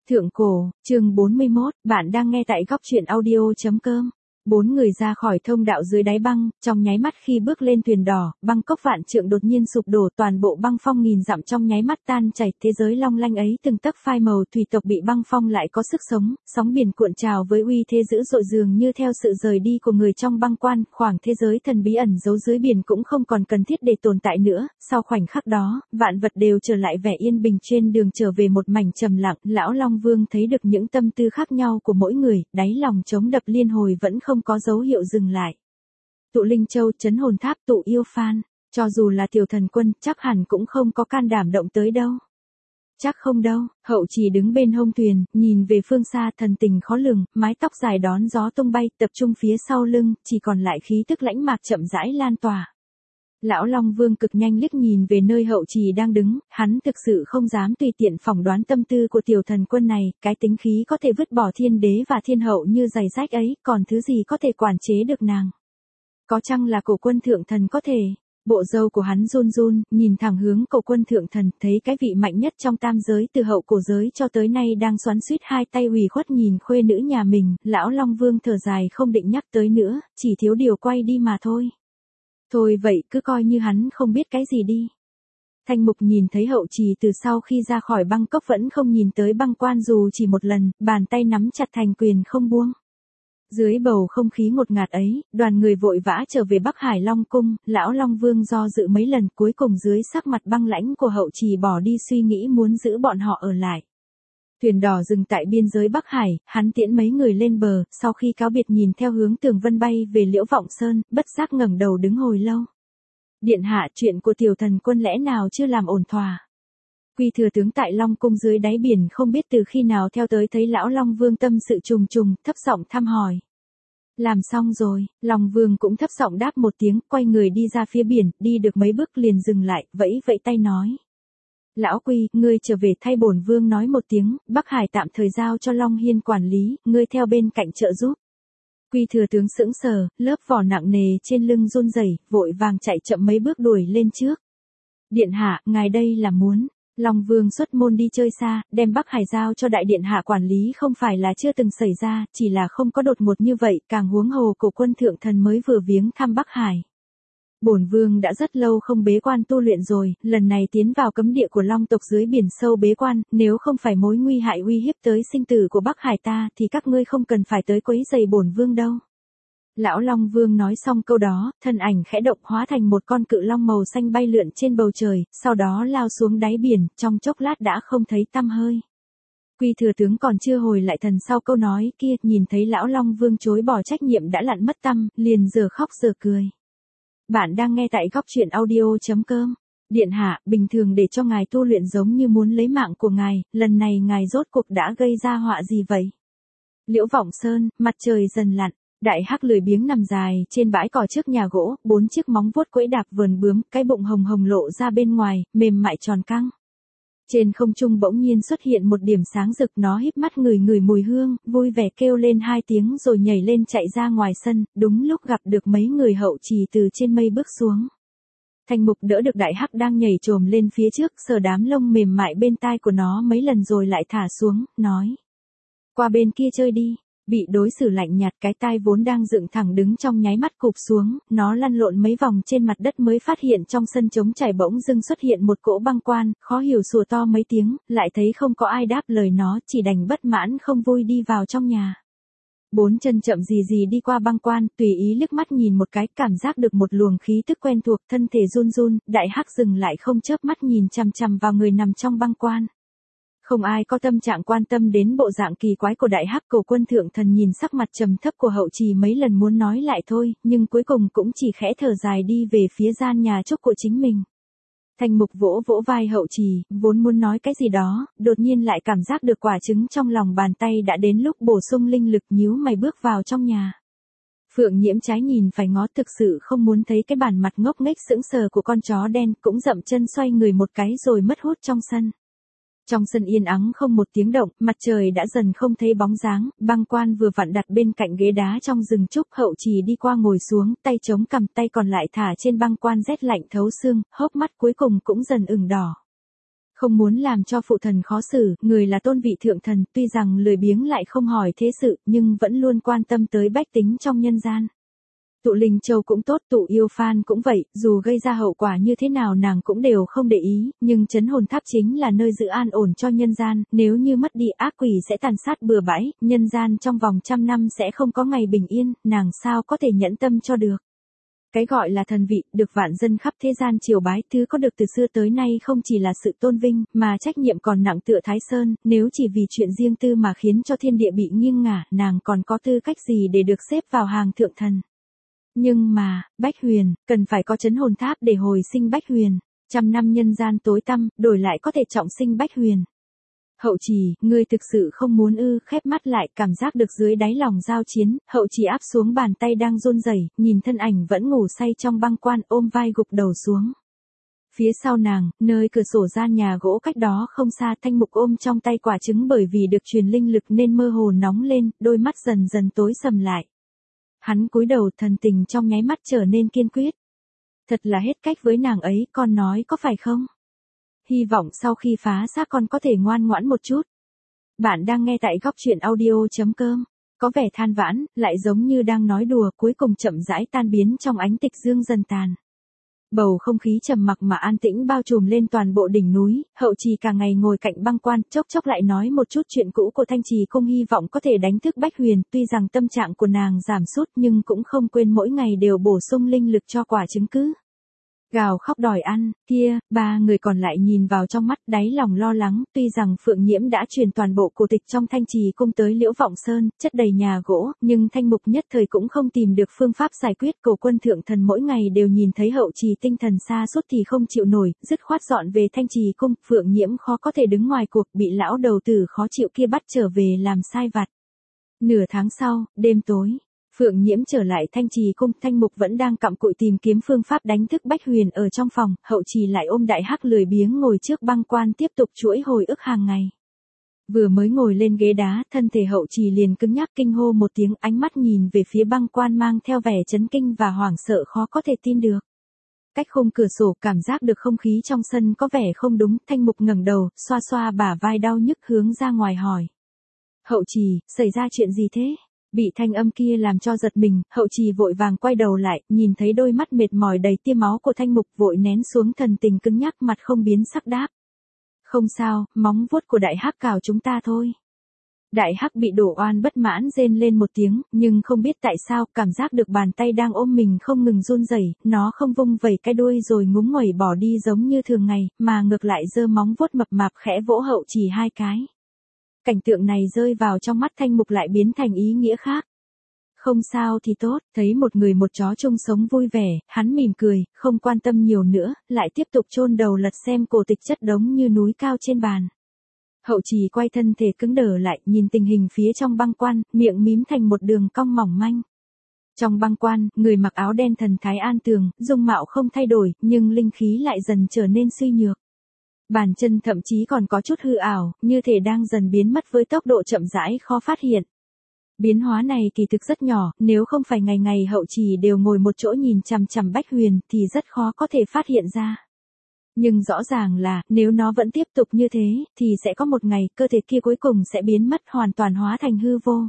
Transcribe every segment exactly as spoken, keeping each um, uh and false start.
Thượng cổ, chương bốn mươi mốt, bạn đang nghe tại góc truyện audio.com. Bốn người ra khỏi thông đạo dưới đáy băng, trong nháy mắt khi bước lên thuyền đỏ, băng cốc vạn trượng đột nhiên sụp đổ, toàn bộ băng phong nghìn dặm trong nháy mắt tan chảy, thế giới long lanh ấy từng tấc phai màu, thủy tộc bị băng phong lại có sức sống, sóng biển cuộn trào với uy thế dữ dội, dường như theo sự rời đi của người trong băng quan, khoảng thế giới thần bí ẩn giấu dưới biển cũng không còn cần thiết để tồn tại nữa. Sau khoảnh khắc đó, vạn vật đều trở lại vẻ yên bình, trên đường trở về một mảnh trầm lặng. Lão Long Vương thấy được những tâm tư khác nhau của mỗi người, đáy lòng trống đập liên hồi vẫn không có dấu hiệu dừng lại. Tụ Linh Châu, Trấn Hồn Tháp, Tụ Yêu Phan, cho dù là Tiểu Thần Quân, chắc hẳn cũng không có can đảm động tới đâu. Chắc không đâu. Hậu Trì đứng bên hông thuyền, nhìn về phương xa, thần tình khó lường, mái tóc dài đón gió tung bay, tập trung phía sau lưng, chỉ còn lại khí tức lãnh mạc chậm rãi lan tỏa. Lão Long Vương cực nhanh liếc nhìn về nơi Hậu Trì đang đứng, hắn thực sự không dám tùy tiện phỏng đoán tâm tư của Tiểu Thần Quân này, cái tính khí có thể vứt bỏ thiên đế và thiên hậu như giày rách ấy, còn thứ gì có thể quản chế được nàng? Có chăng là Cổ Quân Thượng Thần có thể? Bộ râu của hắn run run, nhìn thẳng hướng Cổ Quân Thượng Thần, thấy cái vị mạnh nhất trong tam giới từ hậu cổ giới cho tới nay đang xoắn xuýt hai tay ủy khuất nhìn khuê nữ nhà mình. Lão Long Vương thở dài không định nhắc tới nữa, chỉ thiếu điều quay đi mà thôi. Thôi vậy, cứ coi như hắn không biết cái gì đi. Thanh Mục nhìn thấy Hậu Trì từ sau khi ra khỏi băng cốc vẫn không nhìn tới băng quan dù chỉ một lần, bàn tay nắm chặt thành quyền không buông. Dưới bầu không khí ngột ngạt ấy, đoàn người vội vã trở về Bắc Hải Long Cung. Lão Long Vương do dự mấy lần, cuối cùng dưới sắc mặt băng lãnh của Hậu Trì bỏ đi suy nghĩ muốn giữ bọn họ ở lại. Thuyền đỏ dừng tại biên giới Bắc Hải, hắn tiễn mấy người lên bờ, sau khi cáo biệt nhìn theo hướng tường vân bay về Liễu Vọng Sơn, bất giác ngẩng đầu đứng hồi lâu. Điện hạ, chuyện của Tiểu Thần Quân lẽ nào chưa làm ổn thỏa? Quy thừa tướng tại Long Cung dưới đáy biển không biết từ khi nào theo tới thấy Lão Long Vương tâm sự trùng trùng, thấp giọng thăm hỏi. Làm xong rồi, Long Vương cũng thấp giọng đáp một tiếng, quay người đi ra phía biển, đi được mấy bước liền dừng lại, vẫy vẫy tay nói. Lão Quy, ngươi trở về thay bổn vương nói một tiếng, Bắc Hải tạm thời giao cho Long Hiên quản lý, ngươi theo bên cạnh trợ giúp. Quy thừa tướng sững sờ, lớp vỏ nặng nề trên lưng run rẩy, vội vàng chạy chậm mấy bước đuổi lên trước. Điện hạ, ngài đây là muốn. Long Vương xuất môn đi chơi xa, đem Bắc Hải giao cho đại điện hạ quản lý không phải là chưa từng xảy ra, chỉ là không có đột ngột như vậy, càng huống hồ Cổ Quân Thượng Thần mới vừa viếng thăm Bắc Hải. Bổn vương đã rất lâu không bế quan tu luyện rồi, lần này tiến vào cấm địa của Long tộc dưới biển sâu bế quan, nếu không phải mối nguy hại uy hiếp tới sinh tử của Bắc Hải ta thì các ngươi không cần phải tới quấy rầy bổn vương đâu. Lão Long Vương nói xong câu đó, thân ảnh khẽ động hóa thành một con cự long màu xanh bay lượn trên bầu trời, sau đó lao xuống đáy biển, trong chốc lát đã không thấy tăm hơi. Quy thừa tướng còn chưa hồi lại thần sau câu nói kia, nhìn thấy Lão Long Vương chối bỏ trách nhiệm đã lặn mất tăm, liền giờ khóc giờ cười. Bạn đang nghe tại góc truyện audio.com. Điện hạ, bình thường để cho ngài tu luyện giống như muốn lấy mạng của ngài, lần này ngài rốt cuộc đã gây ra họa gì vậy? Liễu Vọng Sơn, mặt trời dần lặn. Đại hắc lười biếng nằm dài trên bãi cỏ trước nhà gỗ, bốn chiếc móng vuốt quẫy đạp vườn bướm, cái bụng hồng hồng lộ ra bên ngoài, mềm mại tròn căng. Trên không trung bỗng nhiên xuất hiện một điểm sáng rực, nó híp mắt ngửi ngửi mùi hương, vui vẻ kêu lên hai tiếng rồi nhảy lên chạy ra ngoài sân, đúng lúc gặp được mấy người Hậu Trì từ trên mây bước xuống. Thanh Mục đỡ được đại hắc đang nhảy trồm lên phía trước, sờ đám lông mềm mại bên tai của nó mấy lần rồi lại thả xuống, nói. Qua bên kia chơi đi. Bị đối xử lạnh nhạt, cái tai vốn đang dựng thẳng đứng trong nháy mắt cụp xuống, nó lăn lộn mấy vòng trên mặt đất mới phát hiện trong sân trống trải bỗng dưng xuất hiện một cỗ băng quan, khó hiểu sủa to mấy tiếng, lại thấy không có ai đáp lời nó, chỉ đành bất mãn không vui đi vào trong nhà. Bốn chân chậm gì gì đi qua băng quan, tùy ý liếc mắt nhìn một cái, cảm giác được một luồng khí tức quen thuộc, thân thể run run, đại hắc dừng lại không chớp mắt nhìn chằm chằm vào người nằm trong băng quan. Không ai có tâm trạng quan tâm đến bộ dạng kỳ quái của đại hắc. Cổ Quân Thượng Thần nhìn sắc mặt trầm thấp của Hậu Trì mấy lần muốn nói lại thôi, nhưng cuối cùng cũng chỉ khẽ thở dài đi về phía gian nhà trúc của chính mình. Thanh Mục vỗ vỗ vai Hậu Trì, vốn muốn nói cái gì đó, đột nhiên lại cảm giác được quả trứng trong lòng bàn tay đã đến lúc bổ sung linh lực, nhíu mày bước vào trong nhà. Phượng Nhiễm trái nhìn phải ngó, thực sự không muốn thấy cái bản mặt ngốc nghếch sững sờ của con chó đen, cũng dậm chân xoay người một cái rồi mất hút trong sân. Trong sân yên ắng không một tiếng động, mặt trời đã dần không thấy bóng dáng, băng quan vừa vặn đặt bên cạnh ghế đá trong rừng trúc. Hậu Trì đi qua ngồi xuống, tay chống cằm, tay còn lại thả trên băng quan rét lạnh thấu xương, hốc mắt cuối cùng cũng dần ửng đỏ. Không muốn làm cho phụ thần khó xử, người là tôn vị thượng thần, tuy rằng lười biếng lại không hỏi thế sự, nhưng vẫn luôn quan tâm tới bách tính trong nhân gian. Tụ Linh Châu cũng tốt, tụ Yêu Phan cũng vậy, dù gây ra hậu quả như thế nào nàng cũng đều không để ý, nhưng trấn hồn tháp chính là nơi giữ an ổn cho nhân gian, nếu như mất đi ác quỷ sẽ tàn sát bừa bãi, nhân gian trong vòng trăm năm sẽ không có ngày bình yên, nàng sao có thể nhẫn tâm cho được. Cái gọi là thần vị, được vạn dân khắp thế gian triều bái, thứ có được từ xưa tới nay không chỉ là sự tôn vinh, mà trách nhiệm còn nặng tựa Thái Sơn, nếu chỉ vì chuyện riêng tư mà khiến cho thiên địa bị nghiêng ngả, nàng còn có tư cách gì để được xếp vào hàng thượng thần. Nhưng mà, Bách Huyền, cần phải có trấn hồn tháp để hồi sinh Bách Huyền. Trăm năm nhân gian tối tăm, đổi lại có thể trọng sinh Bách Huyền. Hậu Trì, ngươi thực sự không muốn ư, khép mắt lại, cảm giác được dưới đáy lòng giao chiến, Hậu Trì áp xuống bàn tay đang run rẩy, nhìn thân ảnh vẫn ngủ say trong băng quan, ôm vai gục đầu xuống. Phía sau nàng, nơi cửa sổ gian nhà gỗ cách đó không xa, Thanh Mục ôm trong tay quả trứng, bởi vì được truyền linh lực nên mơ hồ nóng lên, đôi mắt dần dần tối sầm lại. Hắn cúi đầu, thần tình trong nháy mắt trở nên kiên quyết. Thật là hết cách với nàng ấy, con nói có phải không? Hy vọng sau khi phá xác con có thể ngoan ngoãn một chút. Bạn đang nghe tại góc truyện audio.com. Có vẻ than vãn, lại giống như đang nói đùa, cuối cùng chậm rãi tan biến trong ánh tịch dương dần tàn. Bầu không khí trầm mặc mà an tĩnh bao trùm lên toàn bộ đỉnh núi, Hậu Trì cả ngày ngồi cạnh băng quan, chốc chốc lại nói một chút chuyện cũ của Thanh Trì Cung, hy vọng có thể đánh thức Bách Huyền, tuy rằng tâm trạng của nàng giảm sút nhưng cũng không quên mỗi ngày đều bổ sung linh lực cho quả trứng cứ. Gào khóc đòi ăn, kia, ba người còn lại nhìn vào trong mắt, đáy lòng lo lắng, tuy rằng Phượng Nhiễm đã truyền toàn bộ cổ tịch trong Thanh Trì Cung tới Liễu Vọng Sơn, chất đầy nhà gỗ, nhưng Thanh Mục nhất thời cũng không tìm được phương pháp giải quyết. Cổ Quân thượng thần mỗi ngày đều nhìn thấy Hậu Trì tinh thần sa sút thì không chịu nổi, dứt khoát dọn về Thanh Trì Cung, Phượng Nhiễm khó có thể đứng ngoài cuộc, bị lão đầu tử khó chịu kia bắt trở về làm sai vặt. Nửa tháng sau, đêm tối, Phượng Nhiễm trở lại Thanh Trì Cung, Thanh Mục vẫn đang cặm cụi tìm kiếm phương pháp đánh thức Bách Huyền ở trong phòng, Hậu Trì lại ôm Đại Hắc lười biếng ngồi trước băng quan tiếp tục chuỗi hồi ức hàng ngày. Vừa mới ngồi lên ghế đá, thân thể Hậu Trì liền cứng nhắc, kinh hô một tiếng, ánh mắt nhìn về phía băng quan mang theo vẻ chấn kinh và hoảng sợ khó có thể tin được. Cách khung cửa sổ, cảm giác được không khí trong sân có vẻ không đúng, Thanh Mục ngẩng đầu, xoa xoa bả vai đau nhức hướng ra ngoài hỏi. Hậu Trì, xảy ra chuyện gì thế? Bị thanh âm kia làm cho giật mình, Hậu Trì vội vàng quay đầu lại, nhìn thấy đôi mắt mệt mỏi đầy tia máu của Thanh Mục, vội nén xuống thần tình cứng nhắc, mặt không biến sắc đáp. Không sao, móng vuốt của Đại Hắc cào chúng ta thôi. Đại Hắc bị đổ oan bất mãn rên lên một tiếng, nhưng không biết tại sao, cảm giác được bàn tay đang ôm mình không ngừng run rẩy, nó không vung vẩy cái đuôi rồi ngúng nguẩy bỏ đi giống như thường ngày, mà ngược lại giơ móng vuốt mập mạp khẽ vỗ Hậu Trì hai cái. Cảnh tượng này rơi vào trong mắt Thanh Mục lại biến thành ý nghĩa khác. Không sao thì tốt, thấy một người một chó chung sống vui vẻ, hắn mỉm cười, không quan tâm nhiều nữa, lại tiếp tục chôn đầu lật xem cổ tịch chất đống như núi cao trên bàn. Hậu Trì quay thân thể cứng đờ lại, nhìn tình hình phía trong băng quan, miệng mím thành một đường cong mỏng manh. Trong băng quan, người mặc áo đen thần thái an tường, dung mạo không thay đổi, nhưng linh khí lại dần trở nên suy nhược. Bàn chân thậm chí còn có chút hư ảo, như thể đang dần biến mất với tốc độ chậm rãi khó phát hiện. Biến hóa này kỳ thực rất nhỏ, nếu không phải ngày ngày Hậu Trì đều ngồi một chỗ nhìn chằm chằm Bách Huyền thì rất khó có thể phát hiện ra. Nhưng rõ ràng là, nếu nó vẫn tiếp tục như thế, thì sẽ có một ngày, cơ thể kia cuối cùng sẽ biến mất hoàn toàn hóa thành hư vô.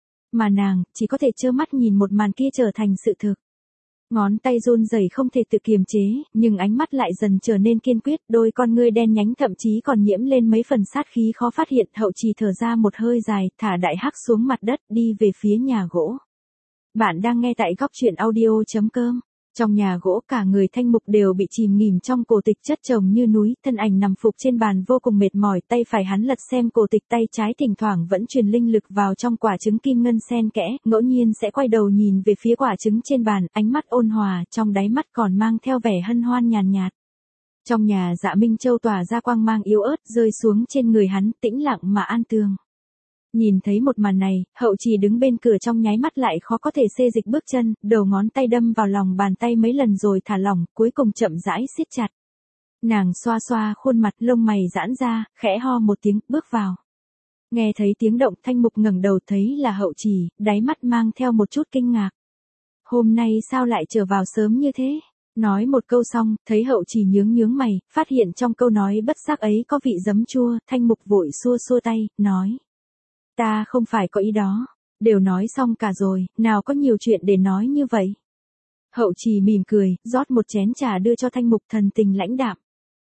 Mà nàng, chỉ có thể trơ mắt nhìn một màn kia trở thành sự thực. Ngón tay run rẩy không thể tự kiềm chế, nhưng ánh mắt lại dần trở nên kiên quyết, đôi con ngươi đen nhánh thậm chí còn nhiễm lên mấy phần sát khí khó phát hiện. Hậu Trì thở ra một hơi dài, thả Đại Hắc xuống mặt đất, đi về phía nhà gỗ. Bạn đang nghe tại góc truyện audio.com. Trong nhà gỗ, cả người Thanh Mục đều bị chìm nghỉm trong cổ tịch chất chồng như núi, thân ảnh nằm phục trên bàn vô cùng mệt mỏi, tay phải hắn lật xem cổ tịch, tay trái thỉnh thoảng vẫn truyền linh lực vào trong quả trứng kim ngân xen kẽ, ngẫu nhiên sẽ quay đầu nhìn về phía quả trứng trên bàn, ánh mắt ôn hòa, trong đáy mắt còn mang theo vẻ hân hoan nhàn nhạt. Trong nhà Dạ Minh Châu tỏa ra quang mang yếu ớt, rơi xuống trên người hắn, tĩnh lặng mà an tường. Nhìn thấy một màn này, Hậu Trì đứng bên cửa trong nháy mắt lại khó có thể xê dịch bước chân, đầu ngón tay đâm vào lòng bàn tay mấy lần rồi thả lỏng, cuối cùng chậm rãi siết chặt. Nàng xoa xoa khuôn mặt, lông mày giãn ra, khẽ ho một tiếng, bước vào. Nghe thấy tiếng động, Thanh Mục ngẩng đầu thấy là Hậu Trì, đáy mắt mang theo một chút kinh ngạc. Hôm nay sao lại trở vào sớm như thế? Nói một câu xong, thấy Hậu Trì nhướng nhướng mày, phát hiện trong câu nói bất giác ấy có vị giấm chua, Thanh Mục vội xua xua tay, nói. Ta không phải có ý đó. Đều nói xong cả rồi, nào có nhiều chuyện để nói như vậy. Hậu Trì mỉm cười, rót một chén trà đưa cho Thanh Mục, thần tình lãnh đạm.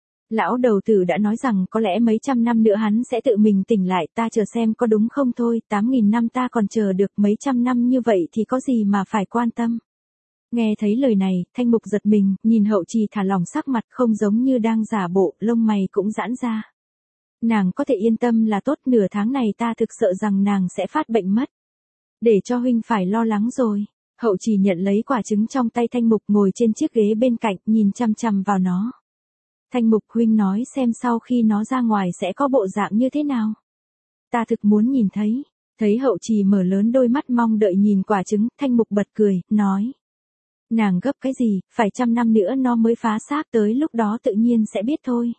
Lão đầu tử đã nói rằng có lẽ mấy trăm năm nữa hắn sẽ tự mình tỉnh lại, ta chờ xem có đúng không thôi, tám nghìn năm ta còn chờ được, mấy trăm năm như vậy thì có gì mà phải quan tâm. Nghe thấy lời này, Thanh Mục giật mình, nhìn Hậu Trì thả lỏng sắc mặt, không giống như đang giả bộ, lông mày cũng giãn ra. Nàng có thể yên tâm là tốt, nửa tháng này ta thực sợ rằng nàng sẽ phát bệnh mất. Để cho huynh phải lo lắng rồi. Hậu Trì nhận lấy quả trứng trong tay Thanh Mục, ngồi trên chiếc ghế bên cạnh, nhìn chăm chăm vào nó. Thanh Mục, huynh nói xem sau khi nó ra ngoài sẽ có bộ dạng như thế nào. Ta thực muốn nhìn thấy. Thấy Hậu Trì mở lớn đôi mắt mong đợi nhìn quả trứng, Thanh Mục bật cười, nói. Nàng gấp cái gì, phải trăm năm nữa nó mới phá xác, tới lúc đó tự nhiên sẽ biết thôi.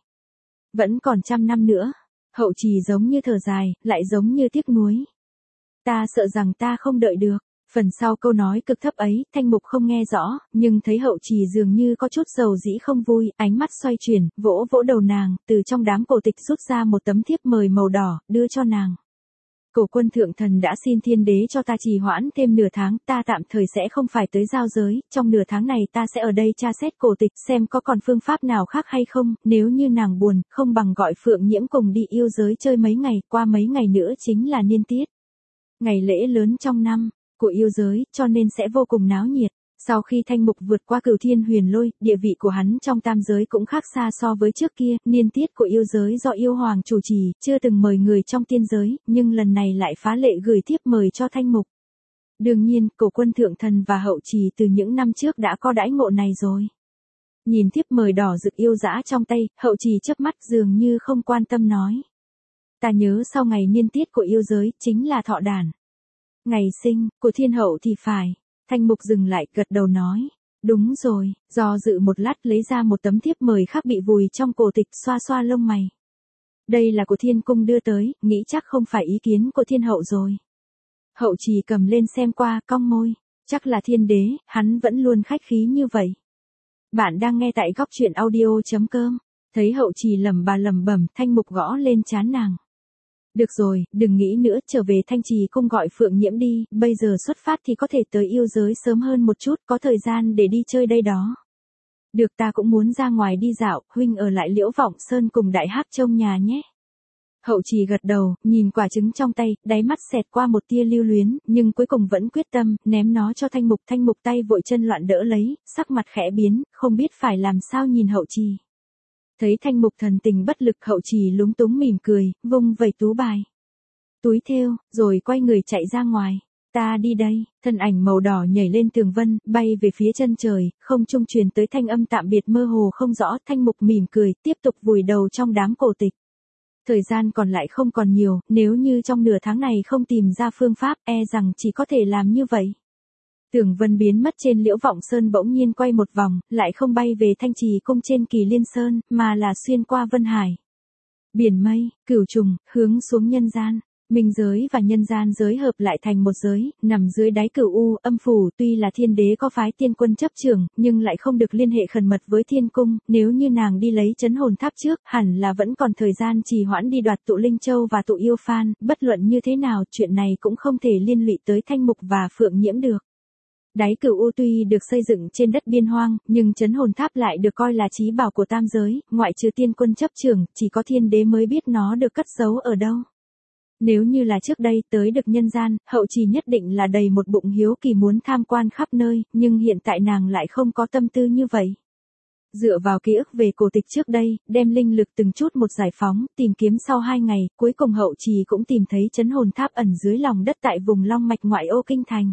Vẫn còn trăm năm nữa. Hậu Trì giống như thở dài, lại giống như tiếc nuối. Ta sợ rằng ta không đợi được. Phần sau câu nói cực thấp ấy, Thanh Mục không nghe rõ, nhưng thấy Hậu Trì dường như có chút dầu dĩ không vui, ánh mắt xoay chuyển, vỗ vỗ đầu nàng, từ trong đám cổ tịch rút ra một tấm thiếp mời màu đỏ, đưa cho nàng. Cổ quân thượng thần đã xin thiên đế cho ta trì hoãn thêm nửa tháng, ta tạm thời sẽ không phải tới giao giới, trong nửa tháng này ta sẽ ở đây tra xét cổ tịch xem có còn phương pháp nào khác hay không, nếu như nàng buồn, không bằng gọi Phượng Nhiễm cùng đi yêu giới chơi mấy ngày, qua mấy ngày nữa chính là niên tiết. Ngày lễ lớn trong năm của yêu giới, cho nên sẽ vô cùng náo nhiệt. Sau khi Thanh Mục vượt qua Cửu Thiên Huyền Lôi, địa vị của hắn trong tam giới cũng khác xa so với trước kia, niên tiết của yêu giới do yêu hoàng chủ trì, chưa từng mời người trong tiên giới, nhưng lần này lại phá lệ gửi thiếp mời cho Thanh Mục. Đương nhiên, Cổ Quân thượng thần và Hậu Trì từ những năm trước đã có đãi ngộ này rồi. Nhìn thiếp mời đỏ rực yêu dã trong tay, Hậu Trì chớp mắt dường như không quan tâm nói. Ta nhớ sau ngày niên tiết của yêu giới, chính là thọ đản. Ngày sinh, của thiên hậu thì phải. Thanh Mục dừng lại, gật đầu nói. Đúng rồi, do dự một lát lấy ra một tấm thiếp mời khác bị vùi trong cổ tịch, xoa xoa lông mày. Đây là của thiên cung đưa tới, nghĩ chắc không phải ý kiến của thiên hậu rồi. Hậu Trì cầm lên xem qua, cong môi. Chắc là thiên đế, hắn vẫn luôn khách khí như vậy. Bạn đang nghe tại góc truyện audio chấm com. Thấy Hậu Trì lẩm bà lẩm bẩm, Thanh Mục gõ lên trán nàng. Được rồi, đừng nghĩ nữa, trở về Thanh Trì cung gọi Phượng Nhiễm đi, bây giờ xuất phát thì có thể tới yêu giới sớm hơn một chút, có thời gian để đi chơi đây đó. Được, ta cũng muốn ra ngoài đi dạo, huynh ở lại Liễu Vọng Sơn cùng Đại Hắc trông nhà nhé. Hậu Trì gật đầu, nhìn quả trứng trong tay, đáy mắt xẹt qua một tia lưu luyến, nhưng cuối cùng vẫn quyết tâm, ném nó cho Thanh Mục. Thanh Mục tay vội chân loạn đỡ lấy, sắc mặt khẽ biến, không biết phải làm sao nhìn Hậu Trì. Thấy Thanh Mục thần tình bất lực, Hậu Trì lúng túng mỉm cười, vung vẩy tú bài, túi thêu, rồi quay người chạy ra ngoài. Ta đi đây. Thân ảnh màu đỏ nhảy lên tường vân, bay về phía chân trời, không trung truyền tới thanh âm tạm biệt mơ hồ không rõ. Thanh Mục mỉm cười, tiếp tục vùi đầu trong đám cổ tịch. Thời gian còn lại không còn nhiều, nếu như trong nửa tháng này không tìm ra phương pháp, e rằng chỉ có thể làm như vậy. Tường vân biến mất trên Liễu Vọng Sơn, bỗng nhiên quay một vòng, lại không bay về Thanh Trì cung trên Kỳ Liên Sơn, mà là xuyên qua Vân Hải, biển mây, cửu trùng, hướng xuống nhân gian. Minh giới và nhân gian giới hợp lại thành một giới, nằm dưới đáy Cửu U âm phủ. Tuy là thiên đế có phái tiên quân chấp trưởng, nhưng lại không được liên hệ khẩn mật với thiên cung. Nếu như nàng đi lấy trấn hồn tháp trước, hẳn là vẫn còn thời gian trì hoãn đi đoạt tụ linh châu và tụ yêu phan. Bất luận như thế nào, chuyện này cũng không thể liên lụy tới Thanh Mục và Phượng Nhiễm được. Đáy Cửu U tuy được xây dựng trên đất biên hoang, nhưng trấn hồn tháp lại được coi là chí bảo của tam giới, ngoại trừ tiên quân chấp trưởng, chỉ có thiên đế mới biết nó được cất giấu ở đâu. Nếu như là trước đây tới được nhân gian, Hậu Trì nhất định là đầy một bụng hiếu kỳ muốn tham quan khắp nơi, nhưng hiện tại nàng lại không có tâm tư như vậy. Dựa vào ký ức về cổ tịch trước đây, đem linh lực từng chút một giải phóng, tìm kiếm sau hai ngày, cuối cùng Hậu Trì cũng tìm thấy trấn hồn tháp ẩn dưới lòng đất tại vùng Long Mạch ngoại ô kinh thành.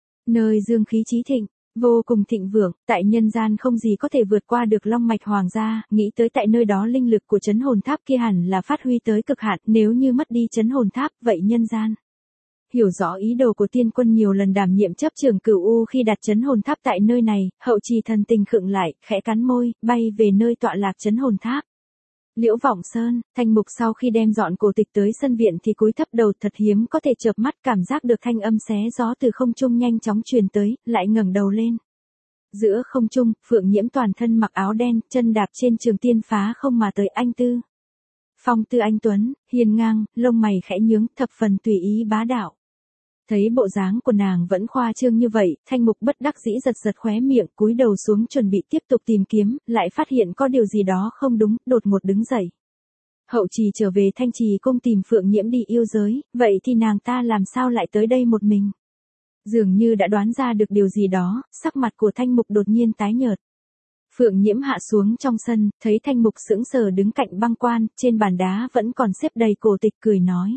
Nơi dương khí chí thịnh, vô cùng thịnh vượng, tại nhân gian không gì có thể vượt qua được Long Mạch hoàng gia, nghĩ tới tại nơi đó linh lực của trấn hồn tháp kia hẳn là phát huy tới cực hạn, nếu như mất đi trấn hồn tháp, vậy nhân gian. Hiểu rõ ý đồ của tiên quân nhiều lần đảm nhiệm chấp trưởng Cửu U khi đặt trấn hồn tháp tại nơi này, Hậu Trì thần tình khựng lại, khẽ cắn môi, bay về nơi tọa lạc trấn hồn tháp. Liễu Vọng Sơn. Thanh Mục sau khi đem dọn cổ tịch tới sân viện thì cúi thấp đầu, thật hiếm có thể chợp mắt cảm giác được thanh âm xé gió từ không trung nhanh chóng truyền tới, lại ngẩng đầu lên. giữa không trung, Phượng Nhiễm toàn thân mặc áo đen, chân đạp trên trường tiên phá không mà tới anh tư. Phong tư anh tuấn, hiên ngang, lông mày khẽ nhướng, thập phần tùy ý bá đạo. Thấy bộ dáng của nàng vẫn khoa trương như vậy, Thanh Mục bất đắc dĩ giật giật khóe miệng, cúi đầu xuống chuẩn bị tiếp tục tìm kiếm, lại phát hiện có điều gì đó không đúng, đột ngột đứng dậy. Hậu Trì trở về Thanh Trì cung tìm Phượng Nhiễm đi yêu giới, vậy thì nàng ta làm sao lại tới đây một mình? Dường như đã đoán ra được điều gì đó, sắc mặt của Thanh Mục đột nhiên tái nhợt. Phượng Nhiễm hạ xuống trong sân, thấy Thanh Mục sững sờ đứng cạnh băng quan, trên bàn đá vẫn còn xếp đầy cổ tịch, cười nói.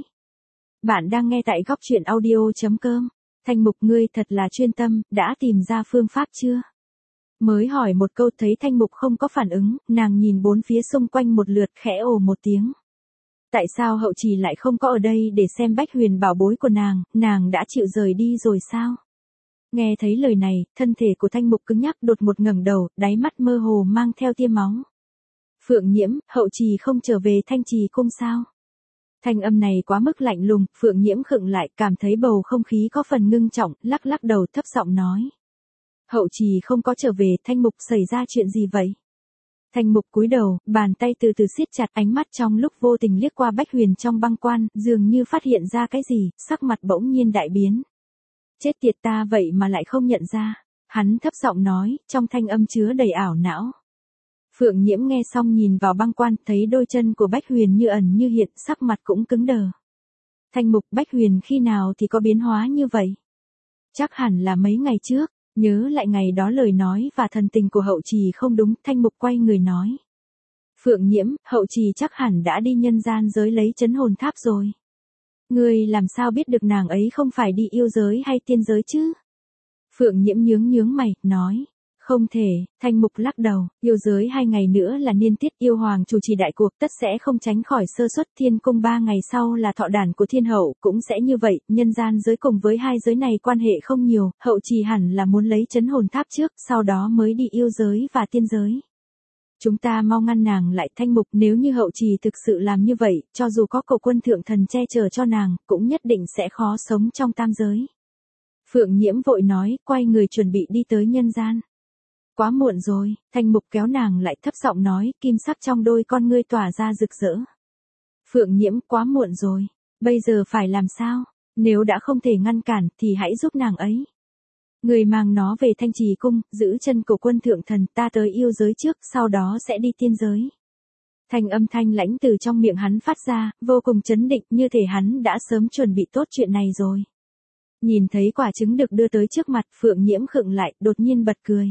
Bạn đang nghe tại góc truyện audio chấm com. Thanh Mục, ngươi thật là chuyên tâm, đã tìm ra phương pháp chưa? Mới hỏi một câu thấy Thanh Mục không có phản ứng, nàng nhìn bốn phía xung quanh một lượt, khẽ ồ một tiếng. Tại sao Hậu Trì lại không có ở đây để xem Bách Huyền bảo bối của nàng, nàng đã chịu rời đi rồi sao? Nghe thấy lời này, thân thể của Thanh Mục cứng nhắc, đột ngột ngẩng đầu, đáy mắt mơ hồ mang theo tia máu. Phượng Nhiễm, Hậu Trì không trở về Thanh Trì cung sao? Thanh âm này quá mức lạnh lùng, Phượng Nhiễm khựng lại, cảm thấy bầu không khí có phần ngưng trọng, lắc lắc đầu thấp giọng nói. Hậu Trì không có trở về, Thanh Mục xảy ra chuyện gì vậy? Thanh Mục cúi đầu, bàn tay từ từ siết chặt, ánh mắt trong lúc vô tình liếc qua Bách Huyền trong băng quan, dường như phát hiện ra cái gì, sắc mặt bỗng nhiên đại biến. Chết tiệt, ta vậy mà lại không nhận ra. Hắn thấp giọng nói, trong thanh âm chứa đầy ảo não. Phượng Nhiễm nghe xong nhìn vào băng quan, thấy đôi chân của Bách Huyền như ẩn như hiện, sắc mặt cũng cứng đờ. Thanh Mục, Bách Huyền khi nào thì có biến hóa như vậy? Chắc hẳn là mấy ngày trước. Nhớ lại ngày đó lời nói và thần tình của Hậu Trì không đúng, Thanh Mục quay người nói. Phượng Nhiễm, Hậu Trì chắc hẳn đã đi nhân gian giới lấy trấn hồn tháp rồi. Ngươi làm sao biết được nàng ấy không phải đi yêu giới hay tiên giới chứ? Phượng Nhiễm nhướng nhướng mày, nói. Không thể, Thanh Mục lắc đầu, yêu giới hai ngày nữa là niên tiết, yêu hoàng chủ trì đại cuộc, tất sẽ không tránh khỏi sơ suất. Thiên cung ba ngày sau là thọ đản của thiên hậu, cũng sẽ như vậy, nhân gian giới cùng với hai giới này quan hệ không nhiều, Hậu Trì hẳn là muốn lấy trấn hồn tháp trước, sau đó mới đi yêu giới và tiên giới. Chúng ta mau ngăn nàng lại. Thanh Mục, nếu như Hậu Trì thực sự làm như vậy, cho dù có Cầu Quân Thượng Thần che chở cho nàng, cũng nhất định sẽ khó sống trong tam giới. Phượng Nhiễm vội nói, quay người chuẩn bị đi tới nhân gian. Quá muộn rồi, Thanh Mục kéo nàng lại, thấp giọng nói, kim sắc trong đôi con ngươi tỏa ra rực rỡ. Phượng Nhiễm, quá muộn rồi, bây giờ phải làm sao? Nếu đã không thể ngăn cản, thì hãy giúp nàng ấy. Người mang nó về Thanh Trì cung, giữ chân Cầu Quân Thượng Thần, ta tới yêu giới trước, sau đó sẽ đi tiên giới. Thanh âm thanh lãnh từ trong miệng hắn phát ra, vô cùng chấn định, như thể hắn đã sớm chuẩn bị tốt chuyện này rồi. Nhìn thấy quả trứng được đưa tới trước mặt, Phượng Nhiễm khựng lại, đột nhiên bật cười.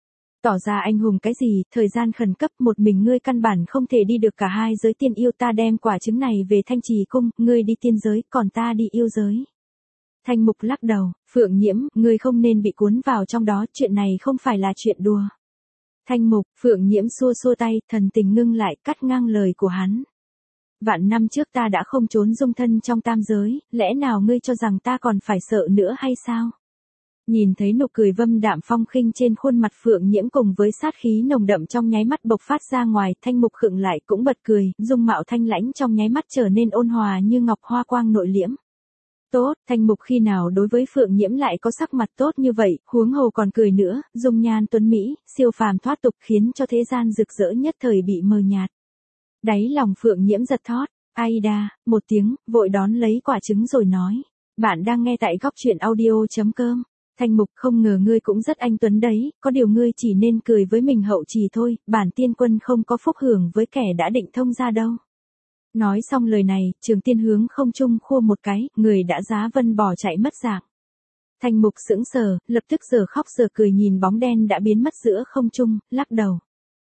Tỏ ra anh hùng cái gì, thời gian khẩn cấp, một mình ngươi căn bản không thể đi được cả hai giới tiên yêu, ta đem quả trứng này về Thanh Trì cung, ngươi đi tiên giới, còn ta đi yêu giới. Thanh Mục lắc đầu, Phượng Nhiễm, ngươi không nên bị cuốn vào trong đó, chuyện này không phải là chuyện đùa. Thanh Mục, Phượng Nhiễm xua xua tay, thần tình ngưng lại, cắt ngang lời của hắn. Vạn năm trước ta đã không trốn dung thân trong tam giới, lẽ nào ngươi cho rằng ta còn phải sợ nữa hay sao? Nhìn thấy nụ cười vâm đạm phong khinh trên khuôn mặt Phượng Nhiễm cùng với sát khí nồng đậm trong nháy mắt bộc phát ra ngoài, Thanh Mục khựng lại cũng bật cười, dung mạo thanh lãnh trong nháy mắt trở nên ôn hòa như ngọc, hoa quang nội liễm. Tốt, Thanh Mục khi nào đối với Phượng Nhiễm lại có sắc mặt tốt như vậy, huống hồ còn cười nữa, dung nhan tuấn mỹ, siêu phàm thoát tục khiến cho thế gian rực rỡ nhất thời bị mờ nhạt. Đáy lòng Phượng Nhiễm giật thót, Aida, một tiếng, vội đón lấy quả trứng rồi nói. Bạn đang nghe tại góc truyện audio chấm com. Thanh Mục, không ngờ ngươi cũng rất anh tuấn đấy, có điều ngươi chỉ nên cười với mình Hậu Trì thôi, bản tiên quân không có phúc hưởng với kẻ đã định thông ra đâu. Nói xong lời này, Trường Tiên hướng không trung khua một cái, người đã giá vân bỏ chạy mất dạng. Thanh Mục sững sờ, lập tức giờ khóc giờ cười nhìn bóng đen đã biến mất giữa không trung, lắc đầu.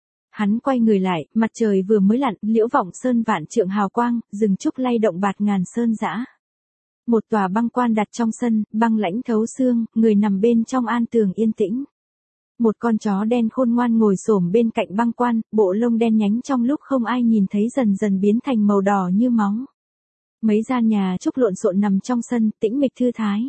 Hắn quay người lại, mặt trời vừa mới lặn, liễu vọng sơn vạn trượng hào quang, rừng trúc lay động bạt ngàn sơn dã. Một tòa băng quan đặt trong sân, băng lãnh thấu xương, người nằm bên trong an tường yên tĩnh. Một con chó đen khôn ngoan ngồi xổm bên cạnh băng quan, bộ lông đen nhánh trong lúc không ai nhìn thấy dần dần biến thành màu đỏ như máu. Mấy gian nhà trúc lộn xộn nằm trong sân, tĩnh mịch thư thái.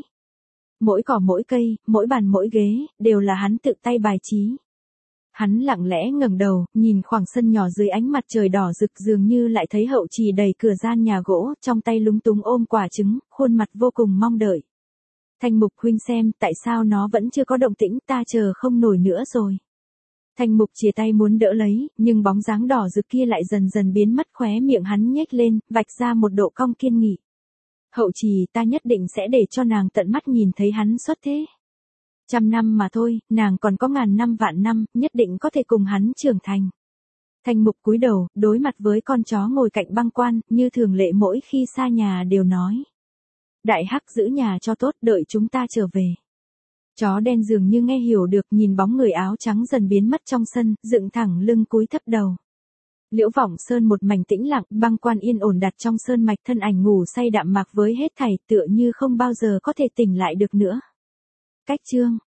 Mỗi cỏ mỗi cây, mỗi bàn mỗi ghế, đều là hắn tự tay bài trí. Hắn lặng lẽ ngẩng đầu, nhìn khoảng sân nhỏ dưới ánh mặt trời đỏ rực, dường như lại thấy Hậu Trì đẩy cửa gian nhà gỗ, trong tay lúng túng ôm quả trứng, khuôn mặt vô cùng mong đợi. Thanh Mục huynh xem, tại sao nó vẫn chưa có động tĩnh, ta chờ không nổi nữa rồi. Thanh Mục chìa tay muốn đỡ lấy, nhưng bóng dáng đỏ rực kia lại dần dần biến mất, khóe miệng hắn nhếch lên, vạch ra một độ cong kiên nghị. Hậu Trì, ta nhất định sẽ để cho nàng tận mắt nhìn thấy hắn xuất thế. Trăm năm mà thôi, nàng còn có ngàn năm vạn năm, nhất định có thể cùng hắn trưởng thành. Thanh Mục cúi đầu, đối mặt với con chó ngồi cạnh băng quan, như thường lệ mỗi khi xa nhà đều nói. Đại Hắc giữ nhà cho tốt, đợi chúng ta trở về. Chó đen dường như nghe hiểu được, nhìn bóng người áo trắng dần biến mất trong sân, dựng thẳng lưng cúi thấp đầu. Liễu Vọng Sơn một mảnh tĩnh lặng, băng quan yên ổn đặt trong sơn mạch, thân ảnh ngủ say đạm mạc với hết thảy, tựa như không bao giờ có thể tỉnh lại được nữa. Cách chương